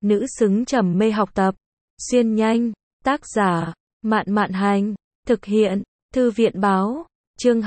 nữ xứng trầm mê học tập. Xuyên nhanh, tác giả, Mạn Mạn Hành, thực hiện, Thư viện Báo, chương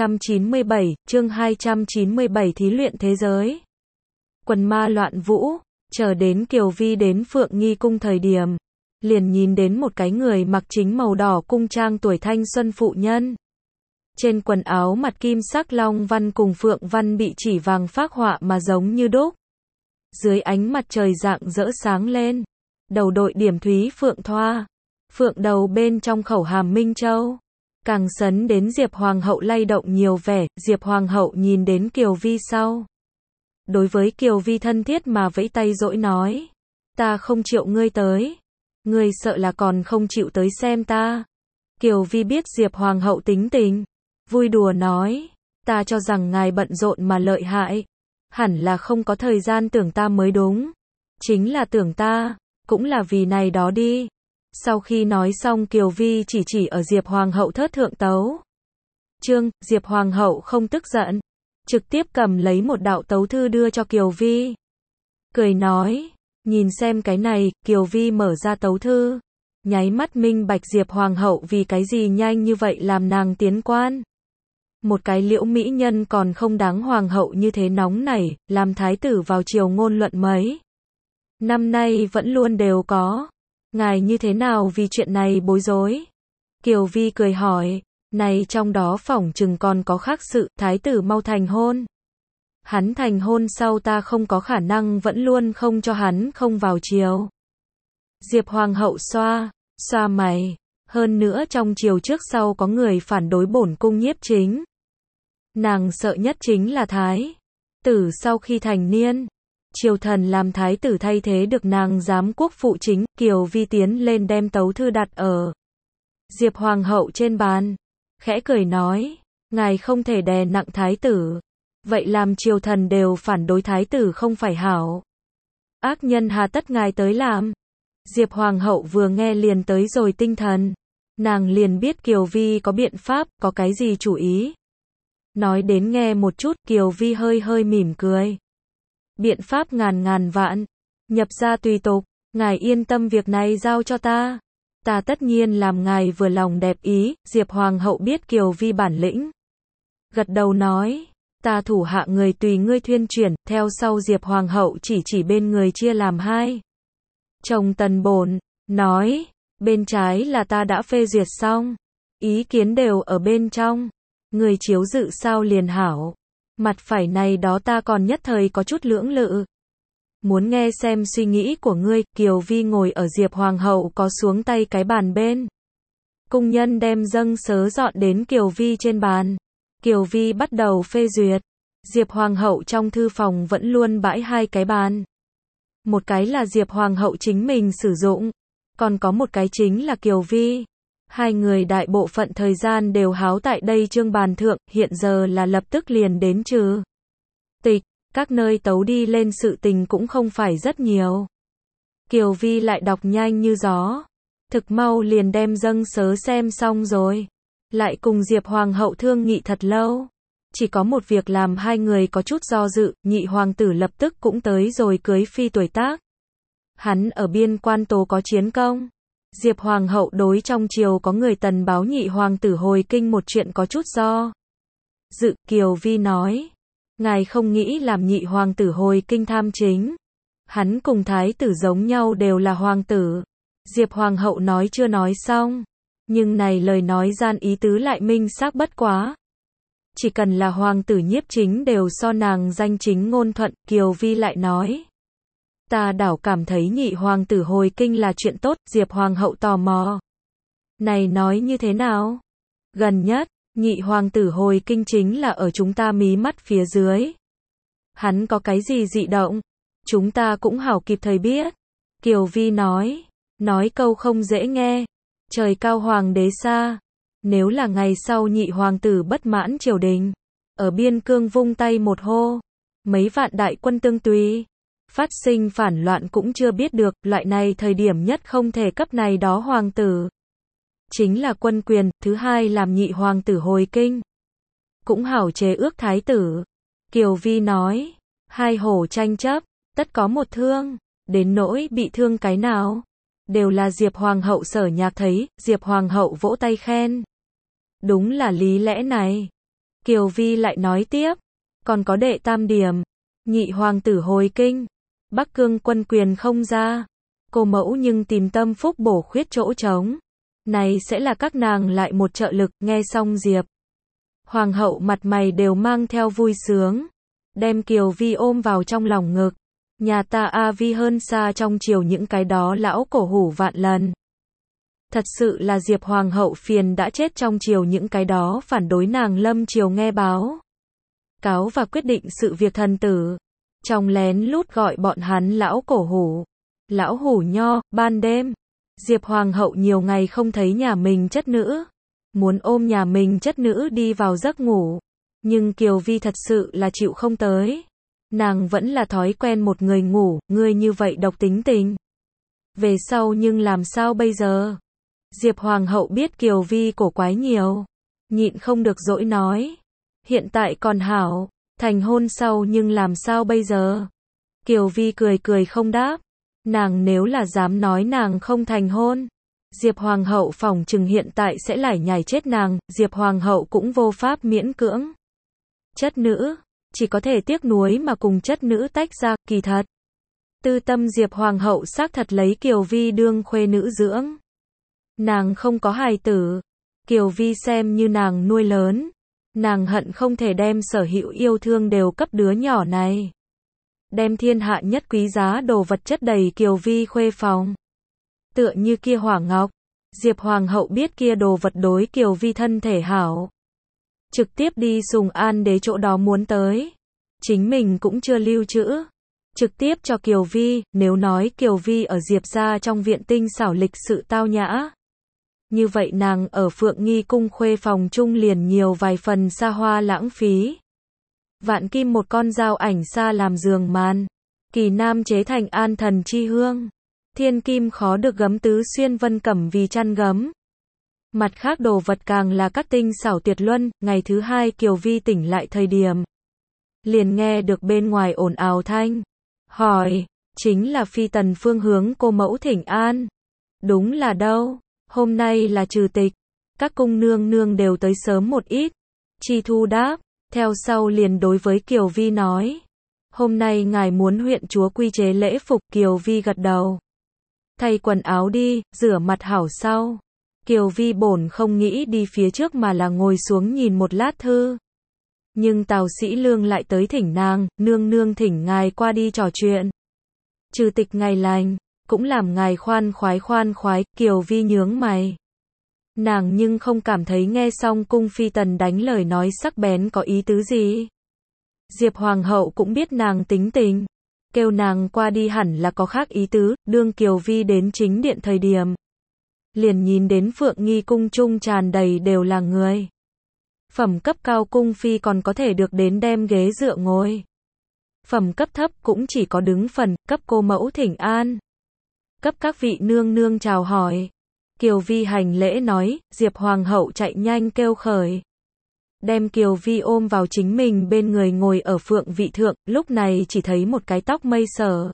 297, thí luyện thế giới. Quần ma loạn vũ, chờ đến Kiều Vi đến Phượng Nghi cung thời điểm, liền nhìn đến một cái người mặc chính màu đỏ cung trang tuổi thanh xuân phụ nhân. Trên quần áo mặt kim sắc long văn cùng phượng văn bị chỉ vàng phác họa mà giống như đúc. Dưới ánh mặt trời rạng rỡ sáng lên, đầu đội điểm thúy phượng thoa, phượng đầu bên trong khẩu hàm minh châu, càng sấn đến Diệp Hoàng hậu lay động nhiều vẻ. Diệp Hoàng hậu nhìn đến Kiều Vi sau, đối với Kiều Vi thân thiết mà vẫy tay dỗi nói, ta không chịu ngươi tới, ngươi sợ là còn không chịu tới xem ta. Kiều Vi biết Diệp Hoàng hậu tính tình, vui đùa nói, ta cho rằng ngài bận rộn mà lợi hại, hẳn là không có thời gian tưởng ta mới đúng, chính là tưởng ta, cũng là vì này đó đi. Sau khi nói xong Kiều Vi chỉ ở Diệp Hoàng hậu thớt thượng tấu chương. Diệp Hoàng hậu không tức giận, trực tiếp cầm lấy một đạo tấu thư đưa cho Kiều Vi, cười nói, nhìn xem cái này. Kiều Vi mở ra tấu thư, nháy mắt minh bạch Diệp Hoàng hậu vì cái gì nhanh như vậy làm nàng tiến quan. Một cái liễu mỹ nhân còn không đáng hoàng hậu như thế nóng nảy, làm thái tử vào triều ngôn luận mấy năm nay vẫn luôn đều có. Ngài như thế nào vì chuyện này bối rối? Kiều Vi cười hỏi, này trong đó phỏng chừng còn có khác sự. Thái tử mau thành hôn, hắn thành hôn sau ta không có khả năng vẫn luôn không cho hắn không vào triều. Diệp Hoàng hậu xoa mày, hơn nữa trong triều trước sau có người phản đối bổn cung nhiếp chính. Nàng sợ nhất chính là thái tử sau khi thành niên, triều thần làm thái tử thay thế được nàng giám quốc phụ chính. Kiều Vi tiến lên đem tấu thư đặt ở Diệp Hoàng hậu trên bàn, khẽ cười nói, ngài không thể đè nặng thái tử, vậy làm triều thần đều phản đối thái tử không phải hảo. Ác nhân hà tất ngài tới làm. Diệp Hoàng hậu vừa nghe liền tới rồi tinh thần, nàng liền biết Kiều Vi có biện pháp, có cái gì chủ ý. Nói đến nghe một chút. Kiều Vi hơi mỉm cười, biện pháp ngàn vạn, nhập ra tùy tục, ngài yên tâm việc này giao cho ta, ta tất nhiên làm ngài vừa lòng đẹp ý. Diệp Hoàng hậu biết Kiều Vi bản lĩnh, gật đầu nói, ta thủ hạ người tùy ngươi thuyên chuyển. Theo sau Diệp Hoàng hậu chỉ bên người chia làm hai chồng tần bổn, nói, bên trái là ta đã phê duyệt xong, ý kiến đều ở bên trong, người chiếu dự sao liền hảo. Mặt phải này đó ta còn nhất thời có chút lưỡng lự, muốn nghe xem suy nghĩ của ngươi. Kiều Vi ngồi ở Diệp Hoàng hậu có xuống tay cái bàn bên, cung nhân đem dâng sớ dọn đến Kiều Vi trên bàn. Kiều Vi bắt đầu phê duyệt. Diệp Hoàng hậu trong thư phòng vẫn luôn bãi hai cái bàn, một cái là Diệp Hoàng hậu chính mình sử dụng, còn có một cái chính là Kiều Vi. Hai người đại bộ phận thời gian đều háo tại đây trương bàn thượng, hiện giờ là lập tức liền đến trừ tịch, các nơi tấu đi lên sự tình cũng không phải rất nhiều. Kiều Vi lại đọc nhanh như gió, thực mau liền đem dâng sớ xem xong rồi, lại cùng Diệp Hoàng hậu thương nghị thật lâu. Chỉ có một việc làm hai người có chút do dự. Nhị hoàng tử lập tức cũng tới rồi cưới phi tuổi tác, hắn ở biên quan tố có chiến công. Diệp Hoàng hậu đối trong triều có người tần báo nhị hoàng tử hồi kinh một chuyện có chút do dự. Kiều Vi nói, ngài không nghĩ làm nhị hoàng tử hồi kinh tham chính, hắn cùng thái tử giống nhau đều là hoàng tử. Diệp Hoàng hậu nói chưa nói xong, nhưng này lời nói gian ý tứ lại minh xác bất quá. Chỉ cần là hoàng tử nhiếp chính đều so nàng danh chính ngôn thuận. Kiều Vi lại nói, ta đảo cảm thấy nhị hoàng tử hồi kinh là chuyện tốt. Diệp Hoàng hậu tò mò, này nói như thế nào? Gần nhất, nhị hoàng tử hồi kinh chính là ở chúng ta mí mắt phía dưới. Hắn có cái gì dị động, chúng ta cũng hảo kịp thời biết. Kiều Vi nói câu không dễ nghe, trời cao hoàng đế xa. Nếu là ngày sau nhị hoàng tử bất mãn triều đình, ở biên cương vung tay một hô, mấy vạn đại quân tương tùy, phát sinh phản loạn cũng chưa biết được. Loại này thời điểm nhất không thể cấp này đó hoàng tử, chính là quân quyền. Thứ hai làm nhị hoàng tử hồi kinh, cũng hảo chế ước thái tử. Kiều Vi nói, hai hổ tranh chấp, tất có một thương. đến nỗi bị thương cái nào. Đều là Diệp Hoàng hậu Sở Nhạc thấy, Diệp Hoàng hậu vỗ tay khen. Đúng là lý lẽ này. Kiều Vi lại nói tiếp, còn có đệ tam điểm, nhị hoàng tử hồi kinh, Bắc Cương quân quyền không ra, cô mẫu nhưng tìm tâm phúc bổ khuyết chỗ trống. Này sẽ là các nàng lại một trợ lực. Nghe xong Diệp Hoàng hậu mặt mày đều mang theo vui sướng, đem Kiều Vi ôm vào trong lòng ngực. Nhà ta A Vi hơn xa trong triều những cái đó lão cổ hủ vạn lần. Thật sự là Diệp Hoàng hậu phiền đã chết trong triều những cái đó phản đối nàng lâm triều nghe báo cáo và quyết định sự việc thần tử. Trong lén lút gọi bọn hắn lão cổ hủ, lão hủ nho. Ban đêm, Diệp Hoàng hậu nhiều ngày không thấy nhà mình chất nữ, muốn ôm nhà mình chất nữ đi vào giấc ngủ, nhưng Kiều Vi thật sự là chịu không tới. Nàng vẫn là thói quen một người ngủ, ngươi như vậy độc tính tình. Về sau nhưng làm sao bây giờ? Diệp Hoàng hậu biết Kiều Vi cổ quái nhiều, nhịn không được dỗi nói. Hiện tại còn hảo, thành hôn sau nhưng làm sao bây giờ? Kiều Vi cười cười không đáp. Nàng nếu là dám nói nàng không thành hôn, Diệp Hoàng hậu phỏng chừng hiện tại sẽ lải nhải chết nàng. Diệp Hoàng hậu cũng vô pháp miễn cưỡng chất nữ, chỉ có thể tiếc nuối mà cùng chất nữ tách ra. Kỳ thật, tư tâm Diệp Hoàng hậu xác thật lấy Kiều Vi đương khuê nữ dưỡng. Nàng không có hài tử, Kiều Vi xem như nàng nuôi lớn. Nàng hận không thể đem sở hữu yêu thương đều cấp đứa nhỏ này. Đem thiên hạ nhất quý giá đồ vật chất đầy Kiều Vi khuê phòng. Tựa như kia hỏa ngọc, Diệp Hoàng hậu biết kia đồ vật đối Kiều Vi thân thể hảo. Trực tiếp đi Sùng An Đế chỗ đó muốn tới. Chính mình cũng chưa lưu trữ. Trực tiếp cho Kiều Vi. Nếu nói Kiều Vi ở Diệp gia trong viện tinh xảo lịch sự tao nhã, như vậy nàng ở Phượng Nghi cung khuê phòng chung liền nhiều vài phần xa hoa lãng phí. Vạn kim một con dao ảnh xa làm giường màn, kỳ nam chế thành an thần chi hương, thiên kim khó được gấm tứ xuyên vân cẩm vì chăn gấm. Mặt khác đồ vật càng là các tinh xảo tuyệt luân. Ngày thứ hai Kiều Vi tỉnh lại thời điểm, liền nghe được bên ngoài ồn ào thanh, hỏi, chính là phi tần phương hướng cô mẫu thỉnh an. Đúng là đâu, hôm nay là trừ tịch, các cung nương nương đều tới sớm một ít. Chi Thu đáp, theo sau liền đối với Kiều Vi nói, hôm nay ngài muốn huyện chúa quy chế lễ phục. Kiều Vi gật đầu, thay quần áo đi, rửa mặt hảo sau. Kiều Vi bổn không nghĩ đi phía trước mà là ngồi xuống nhìn một lát thư. Nhưng Tào Sĩ Lương lại tới thỉnh nàng, nương nương thỉnh ngài qua đi trò chuyện. Trừ tịch ngày lành, cũng làm ngài khoan khoái. Kiều Vi nhướng mày. Nàng nhưng không cảm thấy nghe xong cung phi tần đánh lời nói sắc bén có ý tứ gì. Diệp Hoàng hậu cũng biết nàng tính tình, kêu nàng qua đi hẳn là có khác ý tứ. Đương Kiều Vi đến chính điện thời điểm, liền nhìn đến Phượng Nghi cung chung tràn đầy đều là người. Phẩm cấp cao cung phi còn có thể được đến đem ghế dựa ngồi. Phẩm cấp thấp cũng chỉ có đứng phần, cấp cô mẫu thỉnh an, cấp các vị nương nương chào hỏi. Kiều Vi hành lễ nói. Diệp Hoàng hậu chạy nhanh kêu khởi, đem Kiều Vi ôm vào chính mình bên người ngồi ở phượng vị thượng. Lúc này chỉ thấy một cái tóc mây sở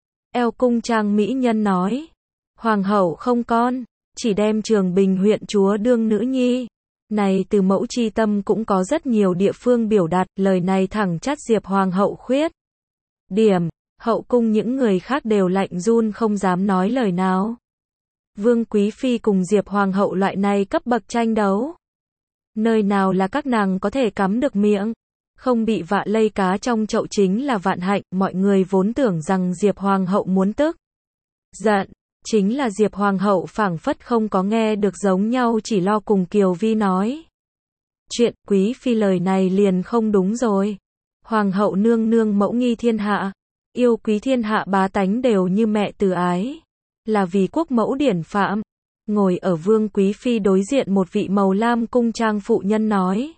eo cung trang mỹ nhân nói, Hoàng hậu không con, chỉ đem Trường Bình huyện chúa đương nữ nhi. Này từ mẫu chi tâm cũng có rất nhiều địa phương biểu đạt. Lời này thẳng chát Diệp Hoàng hậu khuyết điểm. Hậu cung những người khác đều lạnh run không dám nói lời nào. Vương Quý Phi cùng Diệp Hoàng hậu loại này cấp bậc tranh đấu, nơi nào là các nàng có thể cắm được miệng. Không bị vạ lây cá trong chậu chính là vạn hạnh. Mọi người vốn tưởng rằng Diệp Hoàng hậu muốn tức giận, chính là Diệp Hoàng hậu phảng phất không có nghe được giống nhau, chỉ lo cùng Kiều Vi nói chuyện. Quý Phi lời này liền không đúng rồi. Hoàng hậu nương nương mẫu nghi thiên hạ, yêu quý thiên hạ bá tánh đều như mẹ từ ái, là vì quốc mẫu điển phạm. Ngồi ở Vương Quý Phi đối diện một vị màu lam cung trang phụ nhân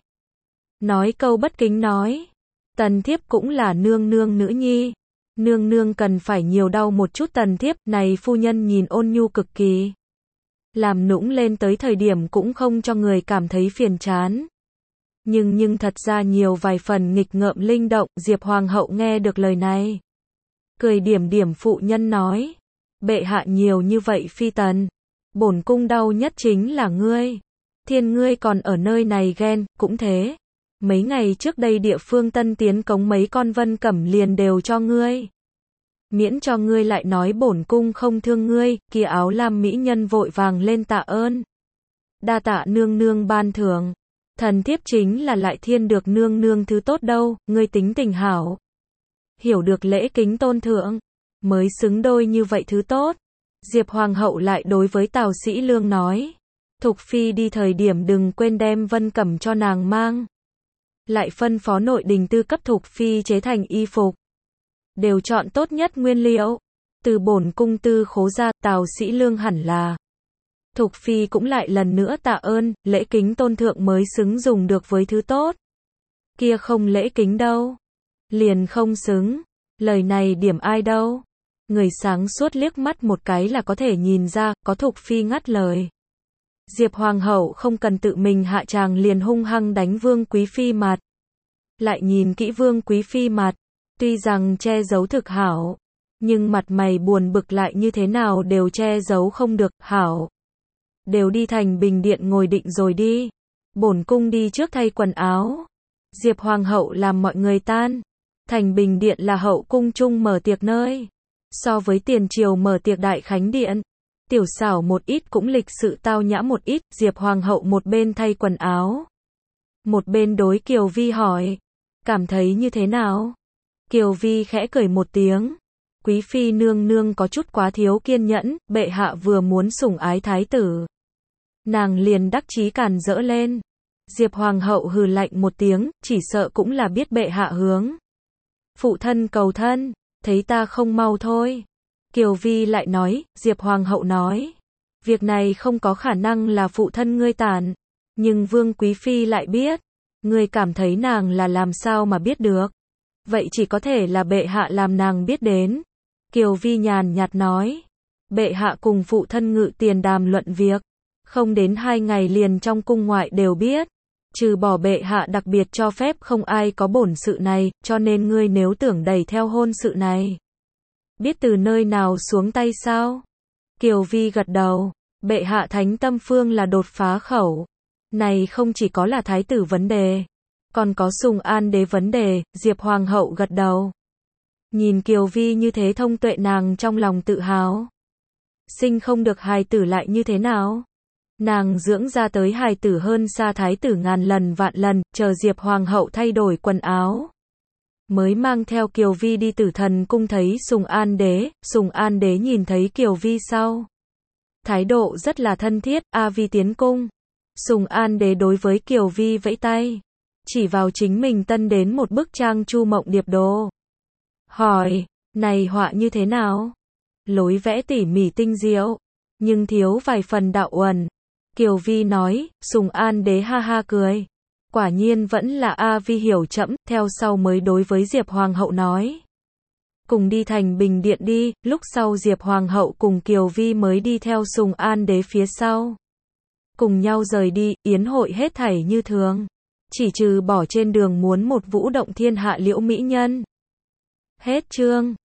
nói câu bất kính nói, tần thiếp cũng là nương nương nữ nhi, nương nương cần phải nhiều đau một chút tần thiếp. Này phu nhân nhìn ôn nhu cực kỳ, làm nũng lên tới thời điểm cũng không cho người cảm thấy phiền chán. Nhưng thật ra nhiều vài phần nghịch ngợm linh động. Diệp Hoàng hậu nghe được lời này, cười điểm điểm phụ nhân nói. Bệ hạ nhiều như vậy phi tần. Bổn cung đau nhất chính là ngươi. Thiên ngươi còn ở nơi này ghen, cũng thế. Mấy ngày trước đây địa phương tân tiến cống mấy con Vân Cẩm liền đều cho ngươi. Miễn cho ngươi lại nói bổn cung không thương ngươi, kia áo lam mỹ nhân vội vàng lên tạ ơn. Đa tạ nương nương ban thưởng. Thần thiếp chính là lại thiên được nương nương thứ tốt đâu, ngươi tính tình hảo. Hiểu được lễ kính tôn thượng, mới xứng đôi như vậy thứ tốt. Diệp Hoàng hậu lại đối với Tào Sĩ Lương nói. Thục phi đi thời điểm đừng quên đem Vân Cẩm cho nàng mang. Lại phân phó nội đình tư cấp Thục phi chế thành y phục. Đều chọn tốt nhất nguyên liệu. Từ bổn cung tư khố ra, Tào Sĩ Lương hẳn là. Thục phi cũng lại lần nữa tạ ơn, lễ kính tôn thượng mới xứng dùng được với thứ tốt. Kia không lễ kính đâu. Liền không xứng. Lời này điểm ai đâu. Người sáng suốt liếc mắt một cái là có thể nhìn ra, có Thục phi ngắt lời. Diệp Hoàng hậu không cần tự mình hạ tràng liền hung hăng đánh Vương Quý phi mặt. Lại nhìn kỹ Vương Quý phi mặt, tuy rằng che giấu thực hảo, nhưng mặt mày buồn bực lại như thế nào đều che giấu không được, hảo. Đều đi thành bình điện ngồi định rồi đi. Bổn cung đi trước thay quần áo. Diệp Hoàng hậu làm mọi người tan. Thành bình điện là hậu cung chung mở tiệc nơi. So với tiền triều mở tiệc đại khánh điện, tiểu xảo một ít cũng lịch sự tao nhã một ít. Diệp Hoàng hậu một bên thay quần áo, một bên đối Kiều Vi hỏi. Cảm thấy như thế nào? Kiều Vi khẽ cười một tiếng. Quý phi nương nương có chút quá thiếu kiên nhẫn, bệ hạ vừa muốn sủng ái thái tử. Nàng liền đắc chí càn rỡ lên. Diệp Hoàng hậu hừ lạnh một tiếng, chỉ sợ cũng là biết bệ hạ hướng. Phụ thân cầu thân, thấy ta không mau thôi. Kiều Vi lại nói, Diệp Hoàng hậu nói. Việc này không có khả năng là phụ thân ngươi tàn. Nhưng Vương Quý phi lại biết. Ngươi cảm thấy nàng là làm sao mà biết được. Vậy chỉ có thể là bệ hạ làm nàng biết đến. Kiều Vi nhàn nhạt nói. Bệ hạ cùng phụ thân ngự tiền đàm luận việc. Không đến 2 ngày liền trong cung ngoại đều biết. Trừ bỏ bệ hạ đặc biệt cho phép không ai có bổn sự này, cho nên ngươi nếu tưởng đẩy theo hôn sự này. Biết từ nơi nào xuống tay sao? Kiều Vi gật đầu. Bệ hạ thánh tâm phương là đột phá khẩu. Này không chỉ có là thái tử vấn đề. Còn có Sùng An đế vấn đề. Diệp Hoàng hậu gật đầu. Nhìn Kiều Vi như thế thông tuệ nàng trong lòng tự hào. Sinh không được hài tử lại như thế nào? Nàng dưỡng ra tới hài tử hơn xa thái tử ngàn lần vạn lần, chờ Diệp Hoàng hậu thay đổi quần áo. Mới mang theo Kiều Vi đi Tử Thần cung thấy Sùng An đế nhìn thấy Kiều Vi sau. Thái độ rất là thân thiết, A Vi tiến cung. Sùng An đế đối với Kiều Vi vẫy tay. Chỉ vào chính mình tân đến một bức trang Chu Mộng Điệp đồ. Hỏi, này họa như thế nào? Lối vẽ tỉ mỉ tinh diệu, nhưng thiếu vài phần đạo uẩn. Kiều Vi nói, Sùng An đế ha ha cười. Quả nhiên vẫn là A Vi hiểu chậm, theo sau mới đối với Diệp Hoàng hậu nói. Cùng đi thành bình điện đi, lúc sau Diệp Hoàng hậu cùng Kiều Vi mới đi theo Sùng An đế phía sau. Cùng nhau rời đi, yến hội hết thảy như thường. Chỉ trừ bỏ trên đường muốn một vũ động thiên hạ liễu mỹ nhân. Hết chương.